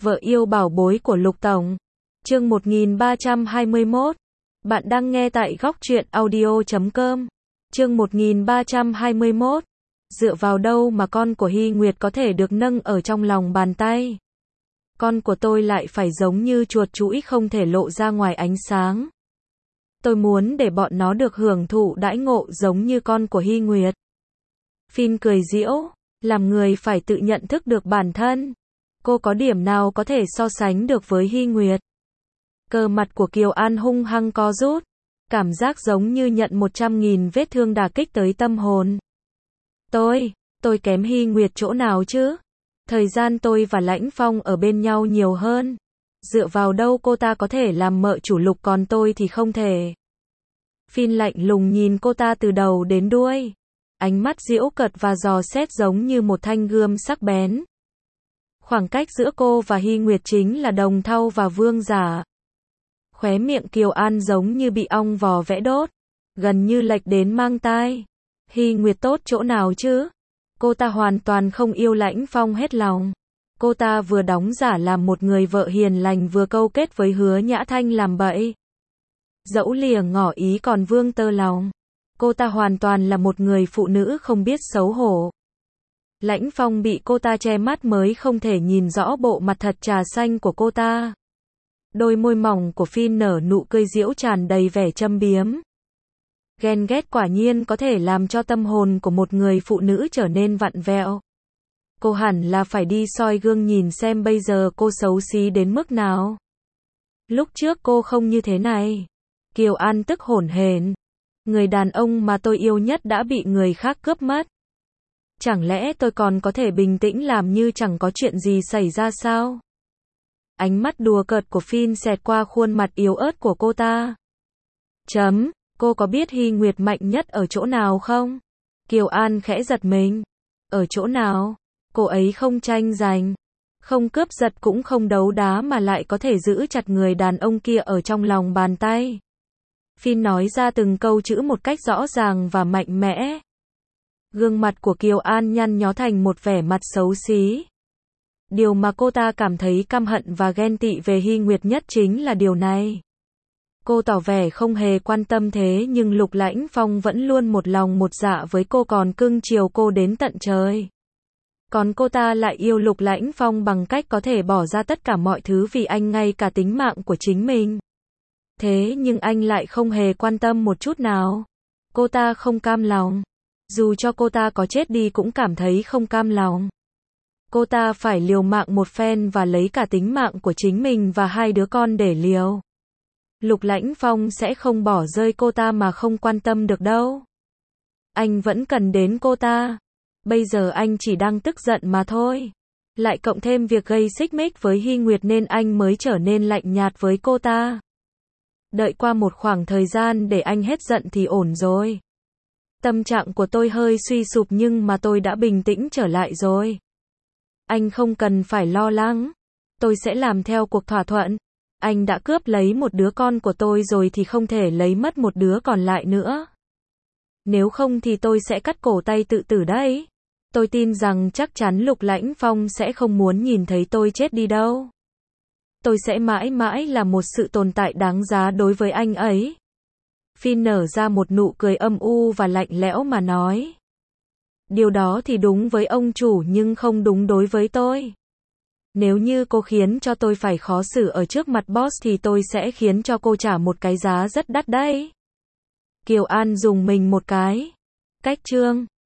Vợ yêu bảo bối của Lục Tổng. Chương 1321. Bạn đang nghe tại góc truyện audio.com. Chương 1321. Dựa vào đâu mà con của Hy Nguyệt có thể được nâng ở trong lòng bàn tay? Con của tôi lại phải giống như chuột chũi không thể lộ ra ngoài ánh sáng. Tôi muốn để bọn nó được hưởng thụ đãi ngộ giống như con của Hy Nguyệt. Phin cười giễu, làm người phải tự nhận thức được bản thân. Cô có điểm nào có thể so sánh được với Hy Nguyệt? Cơ mặt của Kiều An hung hăng co rút, cảm giác giống như nhận 100.000 vết thương đả kích tới tâm hồn. Tôi kém Hy Nguyệt chỗ nào chứ? Thời gian tôi và Lãnh Phong ở bên nhau nhiều hơn. Dựa vào đâu cô ta có thể làm mợ chủ Lục còn tôi thì không thể. Phin lạnh lùng nhìn cô ta từ đầu đến đuôi. Ánh mắt giễu cợt và dò xét giống như một thanh gươm sắc bén. Khoảng cách giữa cô và Hy Nguyệt chính là Đồng Thau và Vương Giả. Khóe miệng Kiều An giống như bị ong vò vẽ đốt, gần như lệch đến mang tai. Hy Nguyệt tốt chỗ nào chứ? Cô ta hoàn toàn không yêu Lãnh Phong hết lòng. Cô ta vừa đóng giả làm một người vợ hiền lành vừa câu kết với Hứa Nhã Thanh làm bậy. Dẫu lìa ngỏ ý còn vương tơ lòng. Cô ta hoàn toàn là một người phụ nữ không biết xấu hổ. Lãnh Phong bị cô ta che mắt mới không thể nhìn rõ bộ mặt thật trà xanh của cô ta. Đôi môi mỏng của Phin nở nụ cười giễu tràn đầy vẻ châm biếm. Ghen ghét quả nhiên có thể làm cho tâm hồn của một người phụ nữ trở nên vặn vẹo. Cô hẳn là phải đi soi gương nhìn xem bây giờ cô xấu xí đến mức nào. Lúc trước cô không như thế này. Kiều An tức hổn hển. Người đàn ông mà tôi yêu nhất đã bị người khác cướp mất. Chẳng lẽ tôi còn có thể bình tĩnh làm như chẳng có chuyện gì xảy ra sao? Ánh mắt đùa cợt của Phin xẹt qua khuôn mặt yếu ớt của cô ta. Cô có biết Hy Nguyệt mạnh nhất ở chỗ nào không? Kiều An khẽ giật mình. Ở chỗ nào? Cô ấy không tranh giành, không cướp giật cũng không đấu đá mà lại có thể giữ chặt người đàn ông kia ở trong lòng bàn tay. Phin nói ra từng câu chữ một cách rõ ràng và mạnh mẽ. Gương mặt của Kiều An nhăn nhó thành một vẻ mặt xấu xí. Điều mà cô ta cảm thấy căm hận và ghen tị về Hy Nguyệt nhất chính là điều này. Cô tỏ vẻ không hề quan tâm thế nhưng Lục Lãnh Phong vẫn luôn một lòng một dạ với cô còn cưng chiều cô đến tận trời. Còn cô ta lại yêu Lục Lãnh Phong bằng cách có thể bỏ ra tất cả mọi thứ vì anh ngay cả tính mạng của chính mình. Thế nhưng anh lại không hề quan tâm một chút nào. Cô ta không cam lòng. Dù cho cô ta có chết đi cũng cảm thấy không cam lòng. Cô ta phải liều mạng một phen và lấy cả tính mạng của chính mình và hai đứa con để liều. Lục Lãnh Phong sẽ không bỏ rơi cô ta mà không quan tâm được đâu. Anh vẫn cần đến cô ta. Bây giờ anh chỉ đang tức giận mà thôi. Lại cộng thêm việc gây xích mích với Hy Nguyệt nên anh mới trở nên lạnh nhạt với cô ta. Đợi qua một khoảng thời gian để anh hết giận thì ổn rồi. Tâm trạng của tôi hơi suy sụp nhưng mà tôi đã bình tĩnh trở lại rồi. Anh không cần phải lo lắng. Tôi sẽ làm theo cuộc thỏa thuận. Anh đã cướp lấy một đứa con của tôi rồi thì không thể lấy mất một đứa còn lại nữa. Nếu không thì tôi sẽ cắt cổ tay tự tử đấy. Tôi tin rằng chắc chắn Lục Lãnh Phong sẽ không muốn nhìn thấy tôi chết đi đâu. Tôi sẽ mãi mãi là một sự tồn tại đáng giá đối với anh ấy. Phin nở ra một nụ cười âm u và lạnh lẽo mà nói. Điều đó thì đúng với ông chủ nhưng không đúng đối với tôi. Nếu như cô khiến cho tôi phải khó xử ở trước mặt boss thì tôi sẽ khiến cho cô trả một cái giá rất đắt đấy. Kiều An dùng mình một cái. Cách chương